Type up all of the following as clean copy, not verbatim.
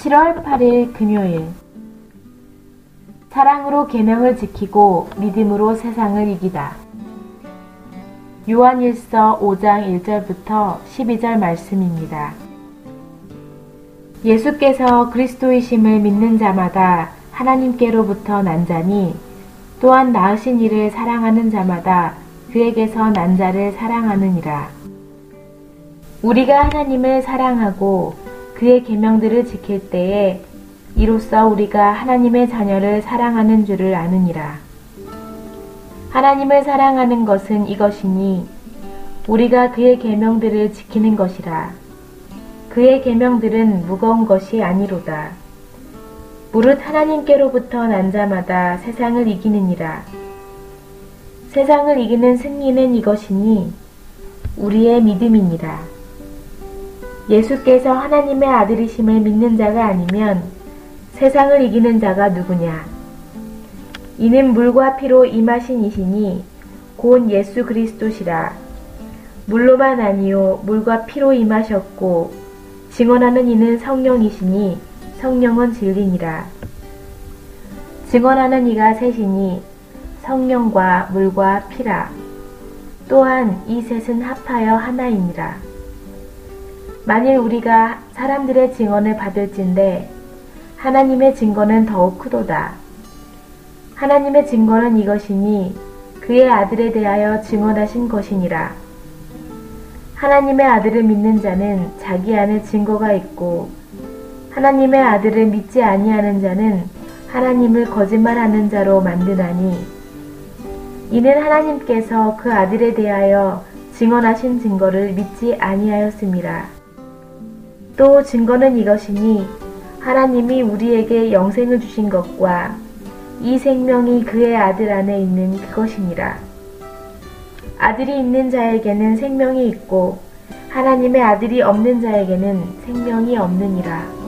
7월 8일 금요일 사랑으로 계명을 지키고 믿음으로 세상을 이기다. 요한일서 5장 1절부터 12절 말씀입니다. 예수께서 그리스도이심을 믿는 자마다 하나님께로부터 난 자니 또한 낳으신 이를 사랑하는 자마다 그에게서 난 자를 사랑하느니라. 우리가 하나님을 사랑하고 그의 계명들을 지킬 때에 이로써 우리가 하나님의 자녀를 사랑하는 줄을 아느니라. 하나님을 사랑하는 것은 이것이니 우리가 그의 계명들을 지키는 것이라. 그의 계명들은 무거운 것이 아니로다. 무릇 하나님께로부터 난 자마다 세상을 이기느니라. 세상을 이기는 승리는 이것이니 우리의 믿음이니라. 예수께서 하나님의 아들이심을 믿는 자가 아니면 세상을 이기는 자가 누구냐? 이는 물과 피로 임하신 이시니 곧 예수 그리스도시라. 물로만 아니요 물과 피로 임하셨고 증언하는 이는 성령이시니 성령은 진리니라. 증언하는 이가 셋이니 성령과 물과 피라. 또한 이 셋은 합하여 하나이니라. 만일 우리가 사람들의 증언을 받을진대 하나님의 증거는 더욱 크도다. 하나님의 증거는 이것이니 그의 아들에 대하여 증언하신 것이니라. 하나님의 아들을 믿는 자는 자기 안에 증거가 있고 하나님의 아들을 믿지 아니하는 자는 하나님을 거짓말하는 자로 만드나니 이는 하나님께서 그 아들에 대하여 증언하신 증거를 믿지 아니하였음이라. 또 증거는 이것이니 하나님이 우리에게 영생을 주신 것과 이 생명이 그의 아들 안에 있는 그것이니라. 아들이 있는 자에게는 생명이 있고 하나님의 아들이 없는 자에게는 생명이 없느니라.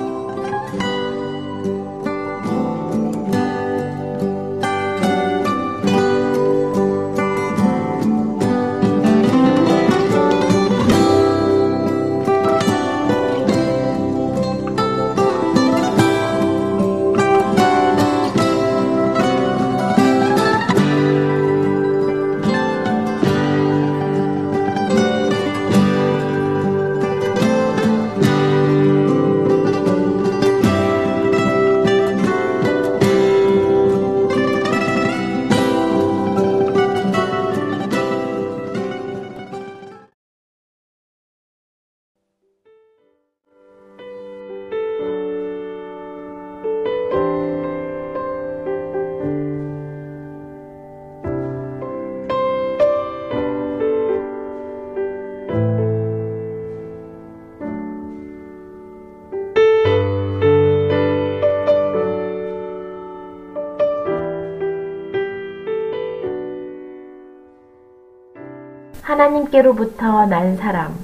하나님께로부터 난 사람.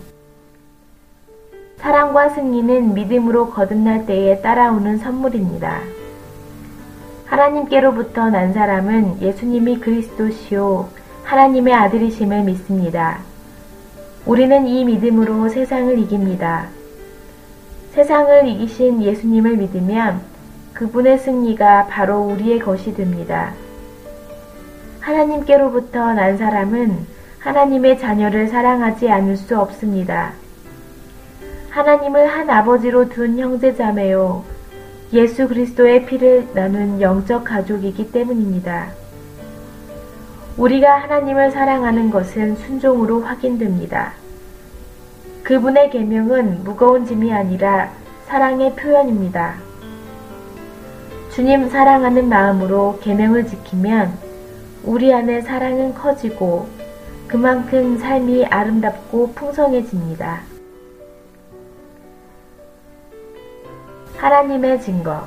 사랑과 승리는 믿음으로 거듭날 때에 따라오는 선물입니다. 하나님께로부터 난 사람은 예수님이 그리스도시요 하나님의 아들이심을 믿습니다. 우리는 이 믿음으로 세상을 이깁니다. 세상을 이기신 예수님을 믿으면 그분의 승리가 바로 우리의 것이 됩니다. 하나님께로부터 난 사람은 하나님의 자녀를 사랑하지 않을 수 없습니다. 하나님을 한 아버지로 둔 형제자매요 예수 그리스도의 피를 나눈 영적 가족이기 때문입니다. 우리가 하나님을 사랑하는 것은 순종으로 확인됩니다. 그분의 계명은 무거운 짐이 아니라 사랑의 표현입니다. 주님 사랑하는 마음으로 계명을 지키면 우리 안에 사랑은 커지고 그만큼 삶이 아름답고 풍성해집니다. 하나님의 증거.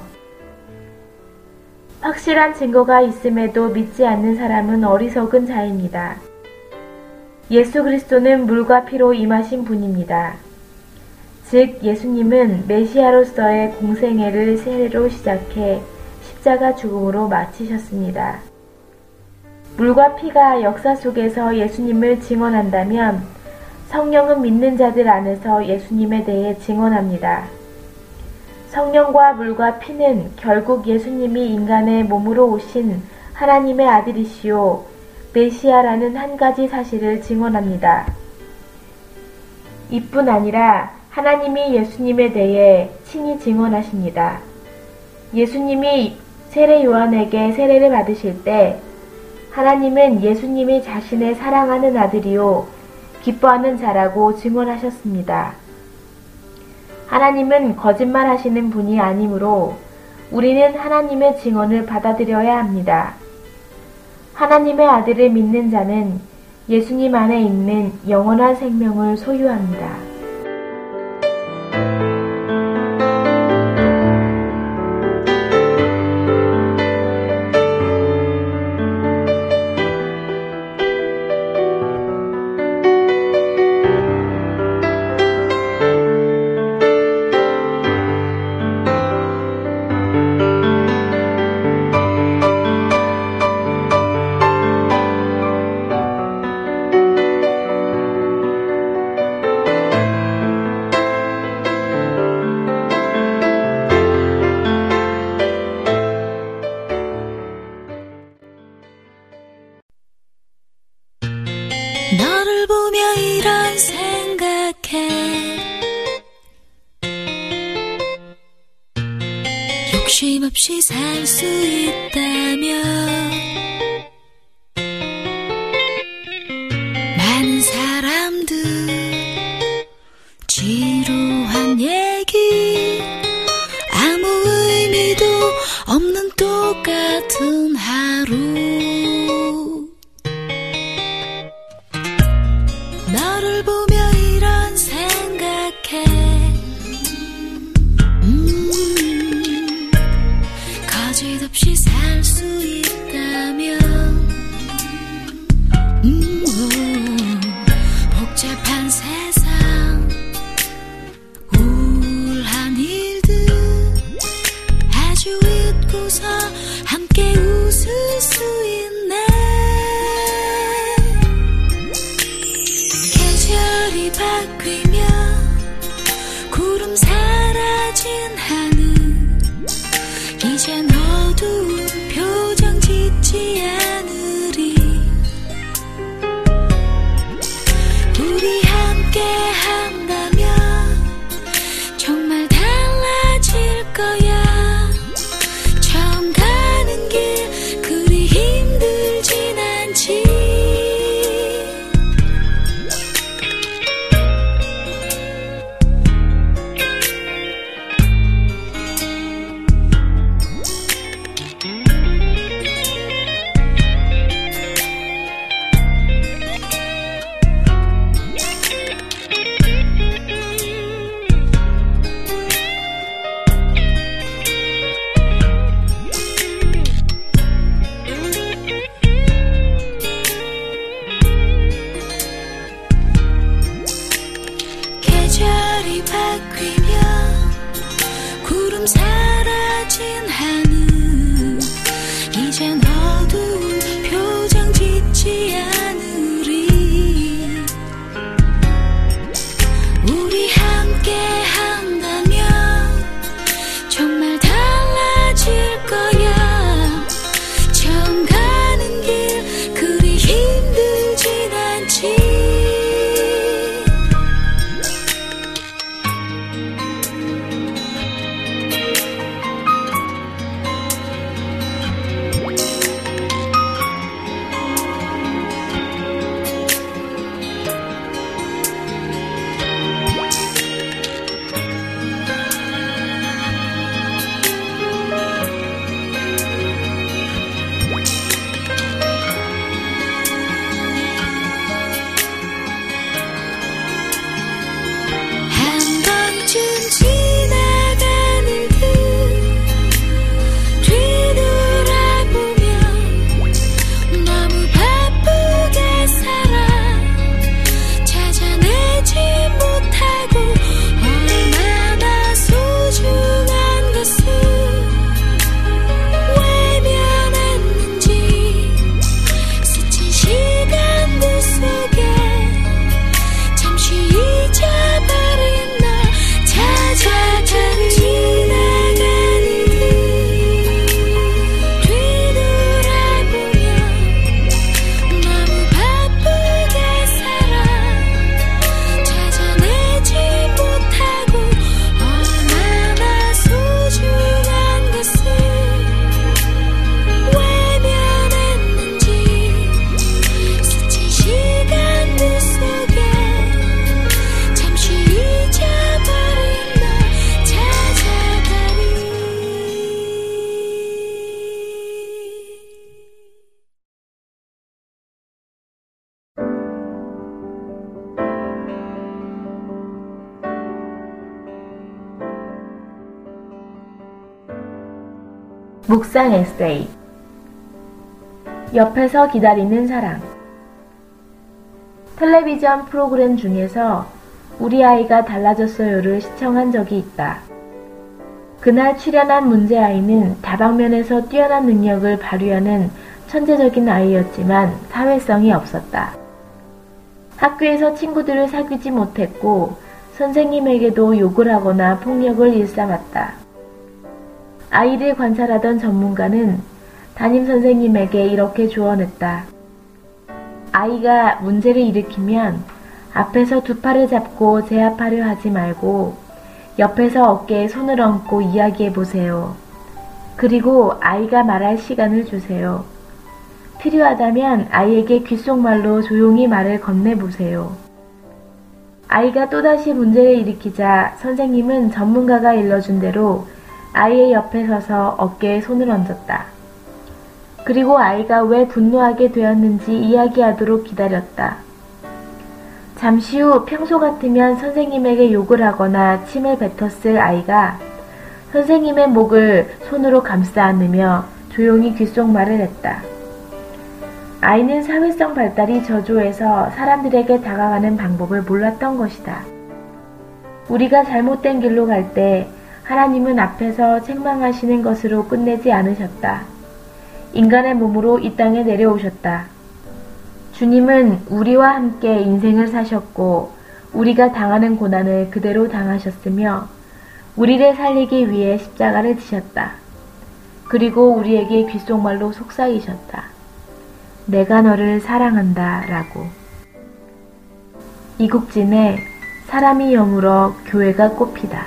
확실한 증거가 있음에도 믿지 않는 사람은 어리석은 자입니다. 예수 그리스도는 물과 피로 임하신 분입니다. 즉 예수님은 메시아로서의 공생애를 세례로 시작해 십자가 죽음으로 마치셨습니다. 물과 피가 역사 속에서 예수님을 증언한다면 성령은 믿는 자들 안에서 예수님에 대해 증언합니다. 성령과 물과 피는 결국 예수님이 인간의 몸으로 오신 하나님의 아들이시요 메시아라는 한 가지 사실을 증언합니다. 이뿐 아니라 하나님이 예수님에 대해 친히 증언하십니다. 예수님이 세례 요한에게 세례를 받으실 때 하나님은 예수님이 자신의 사랑하는 아들이요 기뻐하는 자라고 증언하셨습니다. 하나님은 거짓말하시는 분이 아니므로 우리는 하나님의 증언을 받아들여야 합니다. 하나님의 아들을 믿는 자는 예수님 안에 있는 영원한 생명을 소유합니다. 너를 보며 이런 생각해 욕심 없이 살 수 있다면 많은 사람들 지루한 얘기 아무 의미도 없는 똑같은 하루 너를 보며 이런 생각해 거짓없이 살 수 있다면 복잡한 세상 우울한 일들 아주 잊고서 함께 웃을 수 있네 계절이 바뀌며 구름 사라진 하늘 이젠 어두운 표정 짓지 않으리 우리 함께 한다면 정말 달라질 거야 처음 가는 길 그리 힘들진 않지 계절이 바뀌며 구름 사라진 하늘 이젠 어두운 표정 짓지 않으리 우리 함께 한다면 정말 달라질 거야 처음 가는 길 그리 힘들진 않지 묵상 에세이. 옆에서 기다리는 사랑. 텔레비전 프로그램 중에서 우리 아이가 달라졌어요를 시청한 적이 있다. 그날 출연한 문제아이는 다방면에서 뛰어난 능력을 발휘하는 천재적인 아이였지만 사회성이 없었다. 학교에서 친구들을 사귀지 못했고 선생님에게도 욕을 하거나 폭력을 일삼았다. 아이를 관찰하던 전문가는 담임 선생님에게 이렇게 조언했다. 아이가 문제를 일으키면 앞에서 두 팔을 잡고 제압하려 하지 말고 옆에서 어깨에 손을 얹고 이야기해 보세요. 그리고 아이가 말할 시간을 주세요. 필요하다면 아이에게 귓속말로 조용히 말을 건네보세요. 아이가 또다시 문제를 일으키자 선생님은 전문가가 일러준 대로 아이의 옆에 서서 어깨에 손을 얹었다. 그리고 아이가 왜 분노하게 되었는지 이야기하도록 기다렸다. 잠시 후 평소 같으면 선생님에게 욕을 하거나 침을 뱉었을 아이가 선생님의 목을 손으로 감싸 안으며 조용히 귓속말을 했다. 아이는 사회성 발달이 저조해서 사람들에게 다가가는 방법을 몰랐던 것이다. 우리가 잘못된 길로 갈 때 하나님은 앞에서 책망하시는 것으로 끝내지 않으셨다. 인간의 몸으로 이 땅에 내려오셨다. 주님은 우리와 함께 인생을 사셨고 우리가 당하는 고난을 그대로 당하셨으며 우리를 살리기 위해 십자가를 지셨다. 그리고 우리에게 귓속말로 속삭이셨다. 내가 너를 사랑한다 라고. 이국진의 사람이 여물어 교회가 꽃피다.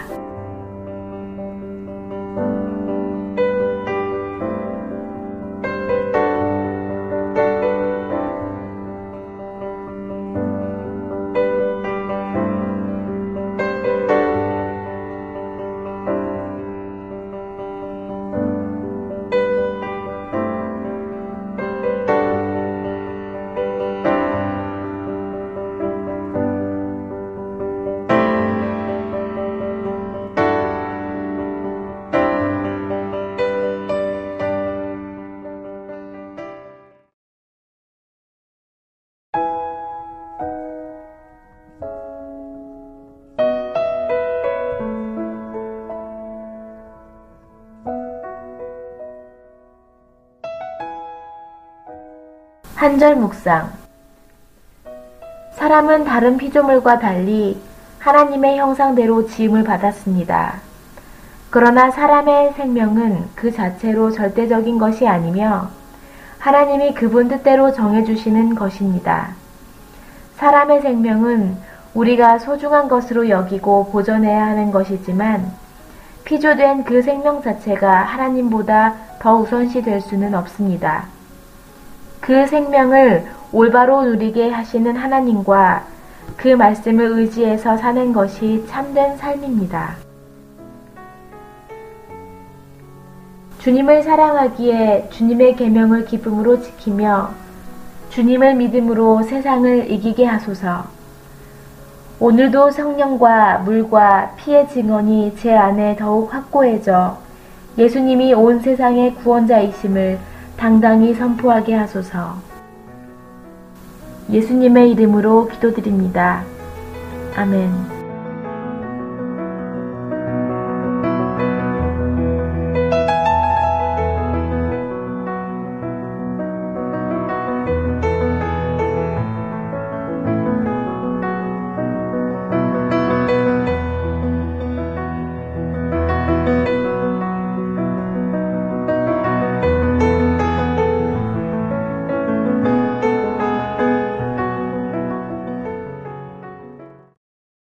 한절 묵상. 사람은 다른 피조물과 달리 하나님의 형상대로 지음을 받았습니다. 그러나 사람의 생명은 그 자체로 절대적인 것이 아니며 하나님이 그분 뜻대로 정해주시는 것입니다. 사람의 생명은 우리가 소중한 것으로 여기고 보존해야 하는 것이지만 피조된 그 생명 자체가 하나님보다 더 우선시 될 수는 없습니다. 그 생명을 올바로 누리게 하시는 하나님과 그 말씀을 의지해서 사는 것이 참된 삶입니다. 주님을 사랑하기에 주님의 계명을 기쁨으로 지키며 주님을 믿음으로 세상을 이기게 하소서. 오늘도 성령과 물과 피의 증언이 제 안에 더욱 확고해져 예수님이 온 세상의 구원자이심을 당당히 선포하게 하소서. 예수님의 이름으로 기도드립니다. 아멘.